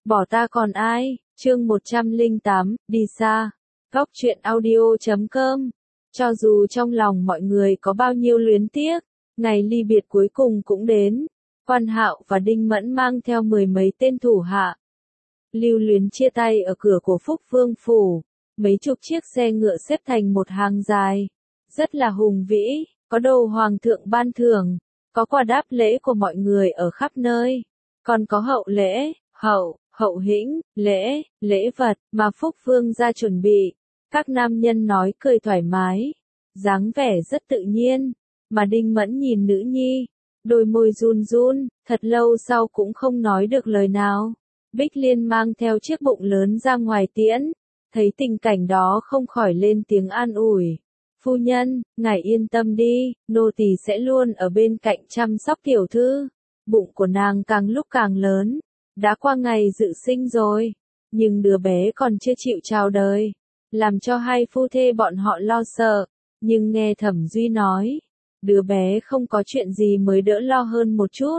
Bỏ ta còn ai, chương 108, đi xa. Góc truyện audio.com. Cho dù trong lòng mọi người có bao nhiêu luyến tiếc, ngày ly biệt cuối cùng cũng đến. Quan Hạo và Đinh Mẫn mang theo 10 mấy tên thủ hạ. Lưu luyến chia tay ở cửa của Phúc Vương Phủ, mấy chục chiếc xe ngựa xếp thành một hàng dài. Rất là hùng vĩ, có đồ hoàng thượng ban thưởng, có quà đáp lễ của mọi người ở khắp nơi, còn có hậu lễ, hậu hĩnh, lễ vật mà Phúc Vương ra chuẩn bị. Các nam nhân nói cười thoải mái, dáng vẻ rất tự nhiên, mà Đinh Mẫn nhìn nữ nhi, đôi môi run run, thật lâu sau cũng không nói được lời nào. Bích Liên mang theo chiếc bụng lớn ra ngoài tiễn, thấy tình cảnh đó không khỏi lên tiếng an ủi. Phu nhân, ngài yên tâm đi, nô tỳ sẽ luôn ở bên cạnh chăm sóc tiểu thư. Bụng của nàng càng lúc càng lớn, đã qua ngày dự sinh rồi, nhưng đứa bé còn chưa chịu chào đời, làm cho hai phu thê bọn họ lo sợ, nhưng nghe Thẩm Duy nói, đứa bé không có chuyện gì mới đỡ lo hơn một chút.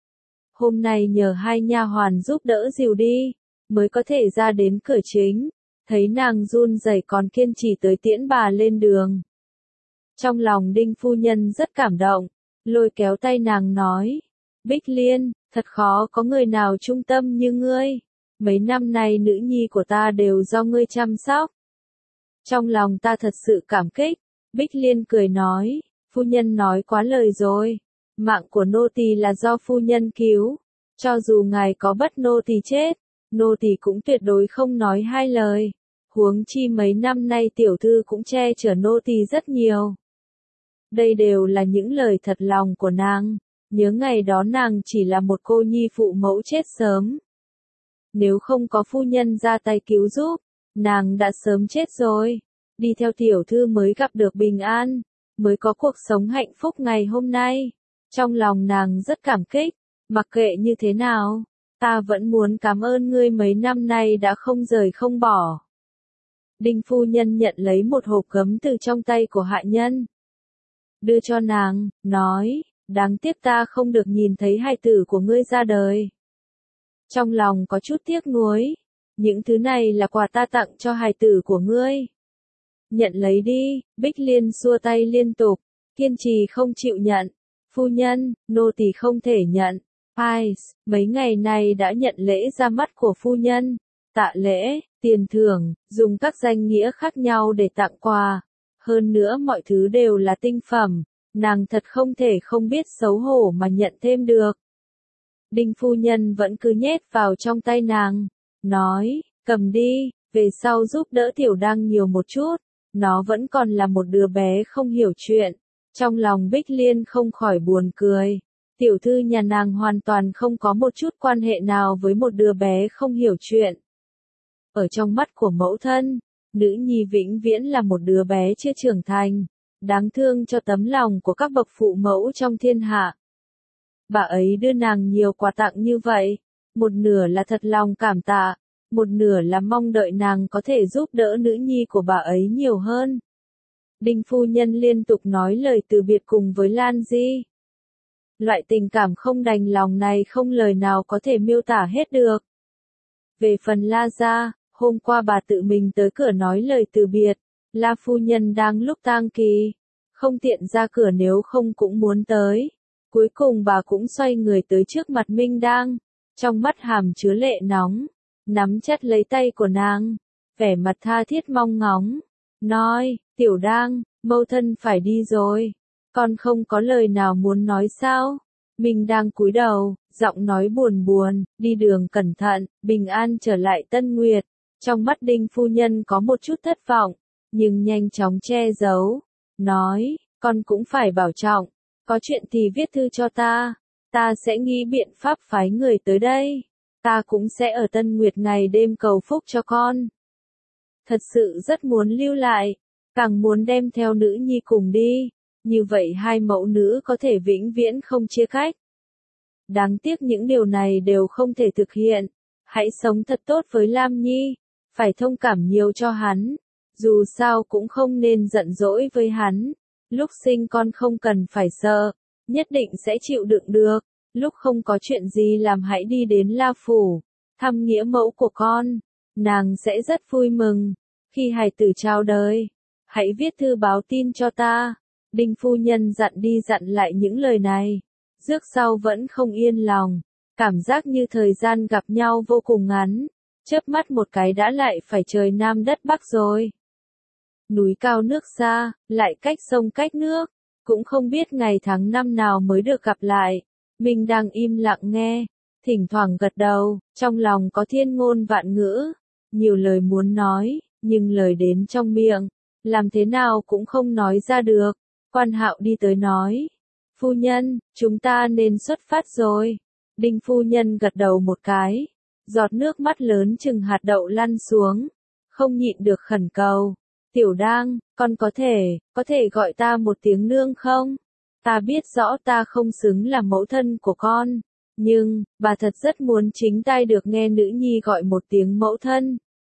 Hôm nay nhờ hai nha hoàn giúp đỡ dìu đi, mới có thể ra đến cửa chính, thấy nàng run rẩy còn kiên trì tới tiễn bà lên đường. Trong lòng Đinh phu nhân rất cảm động, lôi kéo tay nàng nói, Bích Liên, thật khó có người nào trung tâm như ngươi, mấy năm nay nữ nhi của ta đều do ngươi chăm sóc. Trong lòng ta thật sự cảm kích. Bích Liên cười nói, phu nhân nói quá lời rồi, mạng của nô tỳ là do phu nhân cứu, cho dù ngài có bắt nô tỳ chết, nô tỳ cũng tuyệt đối không nói hai lời, huống chi mấy năm nay tiểu thư cũng che chở nô tỳ rất nhiều. Đây đều là những lời thật lòng của nàng, nhớ ngày đó nàng chỉ là một cô nhi phụ mẫu chết sớm. Nếu không có phu nhân ra tay cứu giúp, nàng đã sớm chết rồi, đi theo tiểu thư mới gặp được bình an, mới có cuộc sống hạnh phúc ngày hôm nay. Trong lòng nàng rất cảm kích, mặc kệ như thế nào, ta vẫn muốn cảm ơn ngươi mấy năm nay đã không rời không bỏ. Đinh phu nhân nhận lấy một hộp gấm từ trong tay của hạ nhân, đưa cho nàng, nói, đáng tiếc ta không được nhìn thấy hài tử của ngươi ra đời. Trong lòng có chút tiếc nuối, những thứ này là quà ta tặng cho hài tử của ngươi. Nhận lấy đi, Bích Liên xua tay liên tục, kiên trì không chịu nhận. Phu nhân, nô tỳ không thể nhận. Ai, mấy ngày này đã nhận lễ ra mắt của phu nhân, tạ lễ, tiền thưởng, dùng các danh nghĩa khác nhau để tặng quà. Hơn nữa mọi thứ đều là tinh phẩm, nàng thật không thể không biết xấu hổ mà nhận thêm được. Đinh phu nhân vẫn cứ nhét vào trong tay nàng, nói, cầm đi, về sau giúp đỡ tiểu đang nhiều một chút, nó vẫn còn là một đứa bé không hiểu chuyện. Trong lòng Bích Liên không khỏi buồn cười, tiểu thư nhà nàng hoàn toàn không có một chút quan hệ nào với một đứa bé không hiểu chuyện. Ở trong mắt của mẫu thân, nữ nhi vĩnh viễn là một đứa bé chưa trưởng thành, đáng thương cho tấm lòng của các bậc phụ mẫu trong thiên hạ. Bà ấy đưa nàng nhiều quà tặng như vậy, một nửa là thật lòng cảm tạ, một nửa là mong đợi nàng có thể giúp đỡ nữ nhi của bà ấy nhiều hơn. Đinh phu nhân liên tục nói lời từ biệt cùng với Lan Di. Loại tình cảm không đành lòng này không lời nào có thể miêu tả hết được. Về phần La gia, hôm qua bà tự mình tới cửa nói lời từ biệt, La phu nhân đang lúc tang kỳ, không tiện ra cửa nếu không cũng muốn tới. Cuối cùng bà cũng xoay người tới trước mặt Minh Đang, trong mắt hàm chứa lệ nóng, nắm chặt lấy tay của nàng, vẻ mặt tha thiết mong ngóng, nói, tiểu Đang, mẫu thân phải đi rồi, con không có lời nào muốn nói sao? Minh Đang cúi đầu, giọng nói buồn buồn, đi đường cẩn thận, bình an trở lại Tân Nguyệt. Trong mắt Đinh phu nhân có một chút thất vọng, nhưng nhanh chóng che giấu, nói, con cũng phải bảo trọng, có chuyện thì viết thư cho ta sẽ nghĩ biện pháp phái người tới đây, ta cũng sẽ ở Tân Nguyệt ngày đêm cầu phúc cho con. Thật sự rất muốn lưu lại, càng muốn đem theo nữ nhi cùng đi, như vậy hai mẫu nữ có thể vĩnh viễn không chia cách. Đáng tiếc những điều này đều không thể thực hiện, hãy sống thật tốt với Lam Nhi, phải thông cảm nhiều cho hắn, dù sao cũng không nên giận dỗi với hắn, lúc sinh con không cần phải sợ, nhất định sẽ chịu đựng được, lúc không có chuyện gì làm hãy đi đến La Phủ, thăm nghĩa mẫu của con, nàng sẽ rất vui mừng. Khi hài tử chào đời, hãy viết thư báo tin cho ta. Đinh phu nhân dặn đi dặn lại những lời này. Rước sau vẫn không yên lòng, cảm giác như thời gian gặp nhau vô cùng ngắn, chớp mắt một cái đã lại phải trời Nam đất Bắc rồi. Núi cao nước xa, lại cách sông cách nước, cũng không biết ngày tháng năm nào mới được gặp lại. Mình đang im lặng nghe, thỉnh thoảng gật đầu, trong lòng có thiên ngôn vạn ngữ, nhiều lời muốn nói, nhưng lời đến trong miệng, làm thế nào cũng không nói ra được. Quan Hạo đi tới nói, phu nhân, chúng ta nên xuất phát rồi. Đinh phu nhân gật đầu một cái, giọt nước mắt lớn chừng hạt đậu lăn xuống, không nhịn được khẩn cầu. Tiểu Đang, con có thể gọi ta một tiếng nương không? Ta biết rõ ta không xứng là mẫu thân của con, nhưng, bà thật rất muốn chính tai được nghe nữ nhi gọi một tiếng mẫu thân.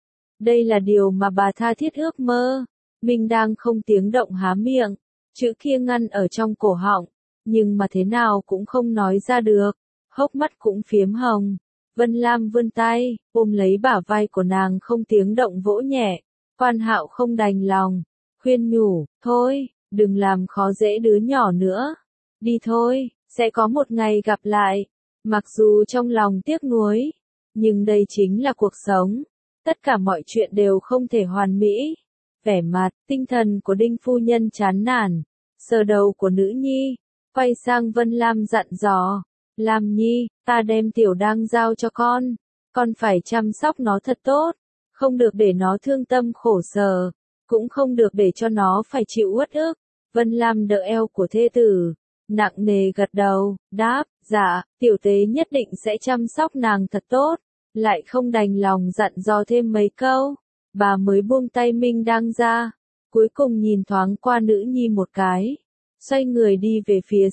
Đây là điều mà bà tha thiết ước mơ. Minh Đang không tiếng động há miệng, chữ kia ngăn ở trong cổ họng, nhưng mà thế nào cũng không nói ra được, hốc mắt cũng phiếm hồng. Vân Lam vươn tay, ôm lấy bả vai của nàng không tiếng động vỗ nhẹ. Quan Hạo không đành lòng, khuyên nhủ, thôi, đừng làm khó dễ đứa nhỏ nữa. Đi thôi, sẽ có một ngày gặp lại. Mặc dù trong lòng tiếc nuối, nhưng đây chính là cuộc sống. Tất cả mọi chuyện đều không thể hoàn mỹ. Vẻ mặt, tinh thần của Đinh phu nhân chán nản, sờ đầu của nữ nhi, quay sang Vân Lam dặn dò, Lam Nhi, ta đem Tiểu Đang giao cho con phải chăm sóc nó thật tốt, không được để nó thương tâm khổ sở, cũng không được để cho nó phải chịu uất ức. Vân Lam đỡ eo của thê tử, nặng nề gật đầu, đáp, dạ, tiểu tế nhất định sẽ chăm sóc nàng thật tốt, lại không đành lòng dặn dò thêm mấy câu. Bà mới buông tay Minh Đang ra, cuối cùng nhìn thoáng qua nữ nhi một cái, xoay người đi về phía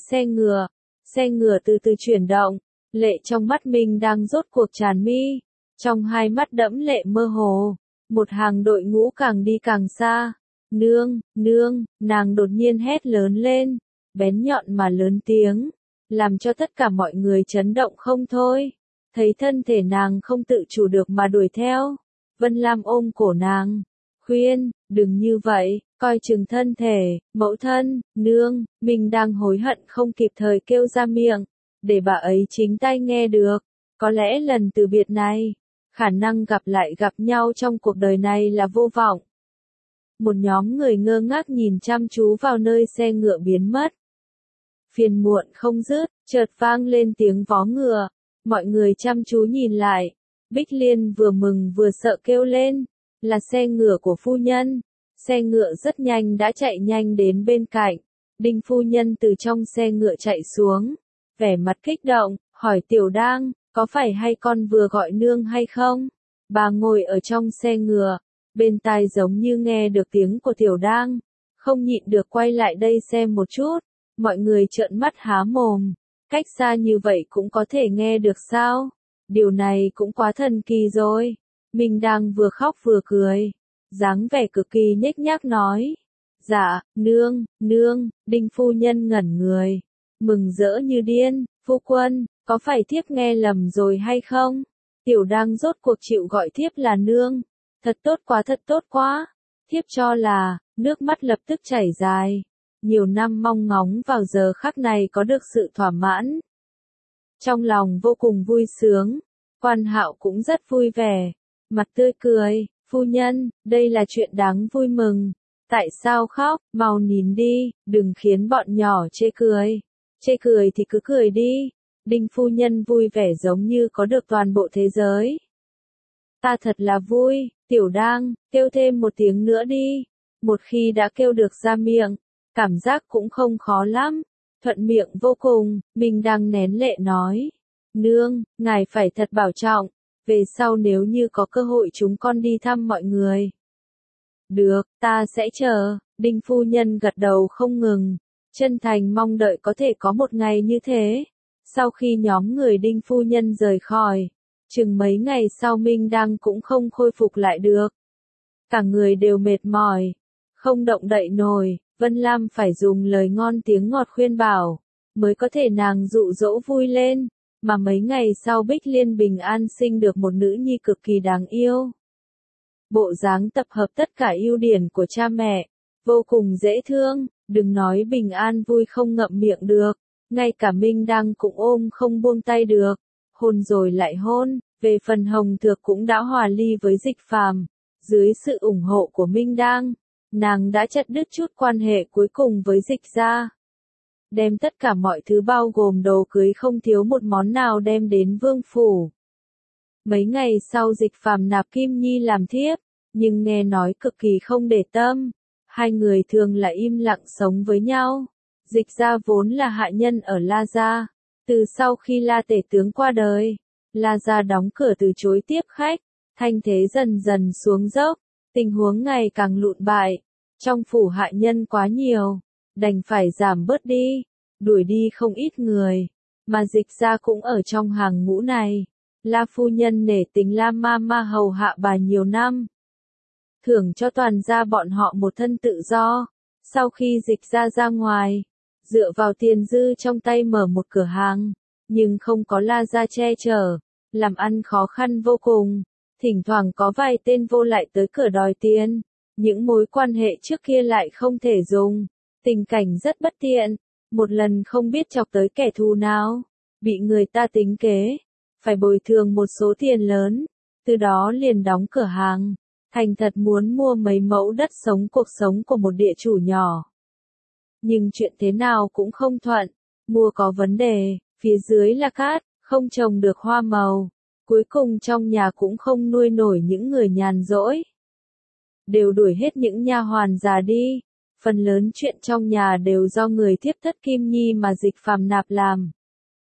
xe ngựa từ từ chuyển động, lệ trong mắt Minh Đang rốt cuộc tràn mi, trong hai mắt đẫm lệ mơ hồ, một hàng đội ngũ càng đi càng xa. Nương, nương, nàng đột nhiên hét lớn lên, bén nhọn mà lớn tiếng, làm cho tất cả mọi người chấn động không thôi, thấy thân thể nàng không tự chủ được mà đuổi theo. Vân Lam ôm cổ nàng, khuyên, đừng như vậy, coi chừng thân thể, mẫu thân, nương. Mình đang hối hận không kịp thời kêu ra miệng, để bà ấy chính tai nghe được. Có lẽ lần từ biệt này, khả năng gặp nhau trong cuộc đời này là vô vọng. Một nhóm người ngơ ngác nhìn chăm chú vào nơi xe ngựa biến mất. Phiền muộn không dứt, chợt vang lên tiếng vó ngựa, mọi người chăm chú nhìn lại. Bích Liên vừa mừng vừa sợ kêu lên, là xe ngựa của phu nhân. Xe ngựa rất nhanh đã chạy nhanh đến bên cạnh. Đinh phu nhân từ trong xe ngựa chạy xuống, vẻ mặt kích động, hỏi Tiểu Đang, có phải hay con vừa gọi nương hay không? Bà ngồi ở trong xe ngựa, bên tai giống như nghe được tiếng của Tiểu Đang, không nhịn được quay lại đây xem một chút. Mọi người trợn mắt há mồm, cách xa như vậy cũng có thể nghe được sao? Điều này cũng quá thần kỳ rồi. Mình đang vừa khóc vừa cười, dáng vẻ cực kỳ nhếch nhác nói. Dạ, nương. Đinh phu nhân ngẩn người, mừng rỡ như điên. Phu quân, có phải thiếp nghe lầm rồi hay không? Tiểu Đang rốt cuộc chịu gọi thiếp là nương. Thật tốt quá. Thiếp cho là, nước mắt lập tức chảy dài. Nhiều năm mong ngóng vào giờ khắc này có được sự thỏa mãn. Trong lòng vô cùng vui sướng. Quan Hạo cũng rất vui vẻ, mặt tươi cười, phu nhân, đây là chuyện đáng vui mừng. Tại sao khóc, mau nín đi, đừng khiến bọn nhỏ chê cười. Chê cười thì cứ cười đi. Đinh phu nhân vui vẻ giống như có được toàn bộ thế giới. Ta thật là vui, Tiểu Đang, kêu thêm một tiếng nữa đi. Một khi đã kêu được ra miệng, cảm giác cũng không khó lắm. Thuận miệng vô cùng, mình đang nén lệ nói. Nương, ngài phải thật bảo trọng, về sau nếu như có cơ hội chúng con đi thăm mọi người. Được, ta sẽ chờ. Đinh phu nhân gật đầu không ngừng, chân thành mong đợi có thể có một ngày như thế. Sau khi nhóm người Đinh phu nhân rời khỏi, chừng mấy ngày sau Minh Đang cũng không khôi phục lại được. Cả người đều mệt mỏi, không động đậy nổi. Vân Lam phải dùng lời ngon tiếng ngọt khuyên bảo, mới có thể nàng dụ dỗ vui lên. Mà mấy ngày sau Bích Liên bình an sinh được một nữ nhi cực kỳ đáng yêu. Bộ dáng tập hợp tất cả ưu điểm của cha mẹ, vô cùng dễ thương, đừng nói bình an vui không ngậm miệng được, ngay cả Minh Đăng cũng ôm không buông tay được, hôn rồi lại hôn. Về phần Hồng Thược cũng đã hòa ly với Dịch Phàm, dưới sự ủng hộ của Minh Đăng, nàng đã chặt đứt chút quan hệ cuối cùng với Dịch gia. Đem tất cả mọi thứ bao gồm đồ cưới không thiếu một món nào đem đến vương phủ. Mấy ngày sau Dịch Phàm nạp Kim Nhi làm thiếp, nhưng nghe nói cực kỳ không để tâm, hai người thường lại im lặng sống với nhau. Dịch gia vốn là hạ nhân ở La gia, từ sau khi La tể tướng qua đời, La gia đóng cửa từ chối tiếp khách, thanh thế dần dần xuống dốc, tình huống ngày càng lụn bại, trong phủ hạ nhân quá nhiều, đành phải giảm bớt đi, đuổi đi không ít người, mà Dịch gia cũng ở trong hàng ngũ này. La phu nhân nể tình La Mama hầu hạ bà nhiều năm, thưởng cho toàn gia bọn họ một thân tự do. Sau khi Dịch gia ra ngoài, dựa vào tiền dư trong tay mở một cửa hàng, nhưng không có La gia che chở, làm ăn khó khăn vô cùng, thỉnh thoảng có vài tên vô lại tới cửa đòi tiền, những mối quan hệ trước kia lại không thể dùng, tình cảnh rất bất tiện, một lần không biết chọc tới kẻ thù nào, bị người ta tính kế, phải bồi thường một số tiền lớn, từ đó liền đóng cửa hàng, thành thật muốn mua mấy mẫu đất sống cuộc sống của một địa chủ nhỏ. Nhưng chuyện thế nào cũng không thuận, mua có vấn đề, phía dưới là cát, không trồng được hoa màu, cuối cùng trong nhà cũng không nuôi nổi những người nhàn rỗi. Đều đuổi hết những nha hoàn già đi, phần lớn chuyện trong nhà đều do người thiếp thất Kim Nhi mà Dịch Phàm nạp làm.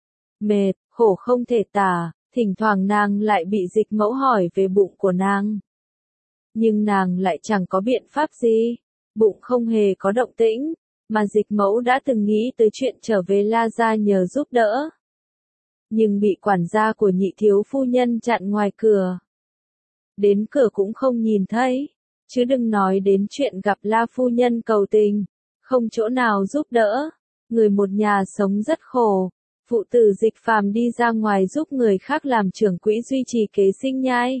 Mệt, khổ không thể tả, thỉnh thoảng nàng lại bị Dịch Mẫu hỏi về bụng của nàng. Nhưng nàng lại chẳng có biện pháp gì, bụng không hề có động tĩnh, mà Dịch Mẫu đã từng nghĩ tới chuyện trở về La gia nhờ giúp đỡ. Nhưng bị quản gia của nhị thiếu phu nhân chặn ngoài cửa. Đến cửa cũng không nhìn thấy, chứ đừng nói đến chuyện gặp La phu nhân cầu tình, không chỗ nào giúp đỡ, người một nhà sống rất khổ. Phụ tử Dịch Phàm đi ra ngoài giúp người khác làm trưởng quỹ duy trì kế sinh nhai.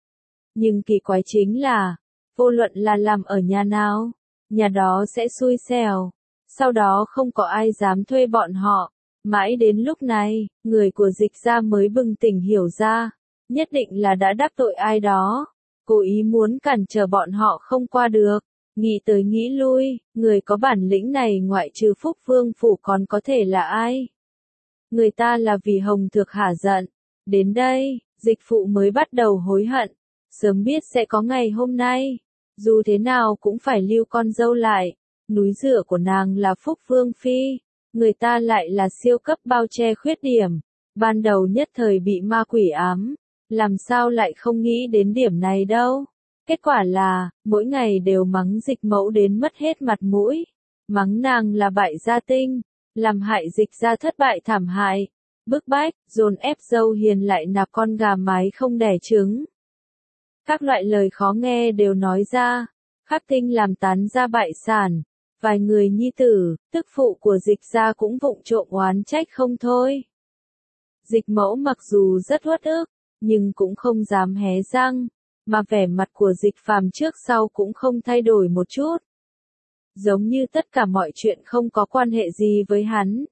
Nhưng kỳ quái chính là, vô luận là làm ở nhà nào, nhà đó sẽ xui xẻo, sau đó không có ai dám thuê bọn họ. Mãi đến lúc này, người của Dịch gia mới bừng tỉnh hiểu ra, nhất định là đã đắc tội ai đó, cố ý muốn cản trở bọn họ không qua được. Nghĩ tới nghĩ lui, người có bản lĩnh này ngoại trừ Phúc Vương phủ còn có thể là ai? Người ta là vì Hồng Thược hả giận. Đến đây, Dịch phụ mới bắt đầu hối hận, sớm biết sẽ có ngày hôm nay, dù thế nào cũng phải lưu con dâu lại. Núi dựa của nàng là Phúc Vương phi, người ta lại là siêu cấp bao che khuyết điểm, ban đầu nhất thời bị ma quỷ ám, làm sao lại không nghĩ đến điểm này đâu. Kết quả là, mỗi ngày đều mắng Dịch Mẫu đến mất hết mặt mũi, mắng nàng là bại gia tinh, làm hại Dịch gia thất bại thảm hại, bức bách, dồn ép dâu hiền lại nạp con gà mái không đẻ trứng. Các loại lời khó nghe đều nói ra, khắc tinh làm tán gia bại sản, vài người nhi tử, tức phụ của Dịch gia cũng vụng trộm oán trách không thôi. Dịch Mẫu mặc dù rất uất ức, nhưng cũng không dám hé răng, mà vẻ mặt của Dịch Phàm trước sau cũng không thay đổi một chút. Giống như tất cả mọi chuyện không có quan hệ gì với hắn.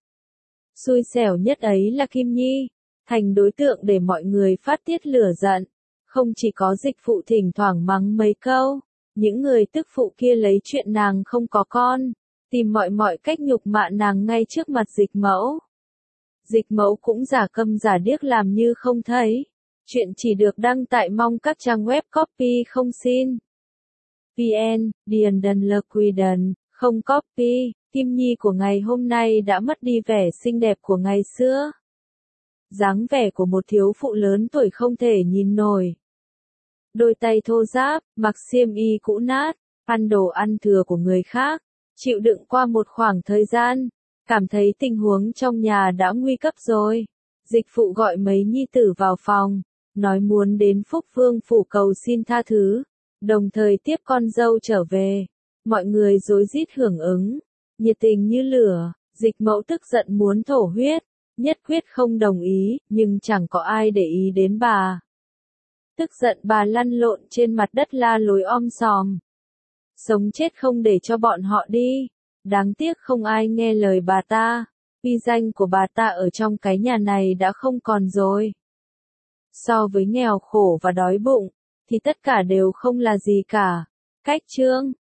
Xui xẻo nhất ấy là Kim Nhi, thành đối tượng để mọi người phát tiết lửa giận. Không chỉ có Dịch phụ thỉnh thoảng mắng mấy câu, những người tức phụ kia lấy chuyện nàng không có con, tìm mọi cách nhục mạ nàng ngay trước mặt Dịch Mẫu. Dịch Mẫu cũng giả câm giả điếc làm như không thấy. Chuyện chỉ được đăng tại mong các trang web copy không xin. VN, Điền Đần Lờ Quỳ Đần, không copy, Kim Nhi của ngày hôm nay đã mất đi vẻ xinh đẹp của ngày xưa. Dáng vẻ của một thiếu phụ lớn tuổi không thể nhìn nổi. Đôi tay thô ráp, mặc xiêm y cũ nát, ăn đồ ăn thừa của người khác, chịu đựng qua một khoảng thời gian, cảm thấy tình huống trong nhà đã nguy cấp rồi. Dịch phụ gọi mấy nhi tử vào phòng, nói muốn đến Phúc Vương phủ cầu xin tha thứ, đồng thời tiếp con dâu trở về. Mọi người rối rít hưởng ứng, nhiệt tình như lửa. Dịch Mẫu tức giận muốn thổ huyết, nhất quyết không đồng ý, nhưng chẳng có ai để ý đến bà. Tức giận bà lăn lộn trên mặt đất la lối om sòm. Sống chết không để cho bọn họ đi. Đáng tiếc không ai nghe lời bà ta. Uy danh của bà ta ở trong cái nhà này đã không còn rồi. So với nghèo khổ và đói bụng, thì tất cả đều không là gì cả. Cách chương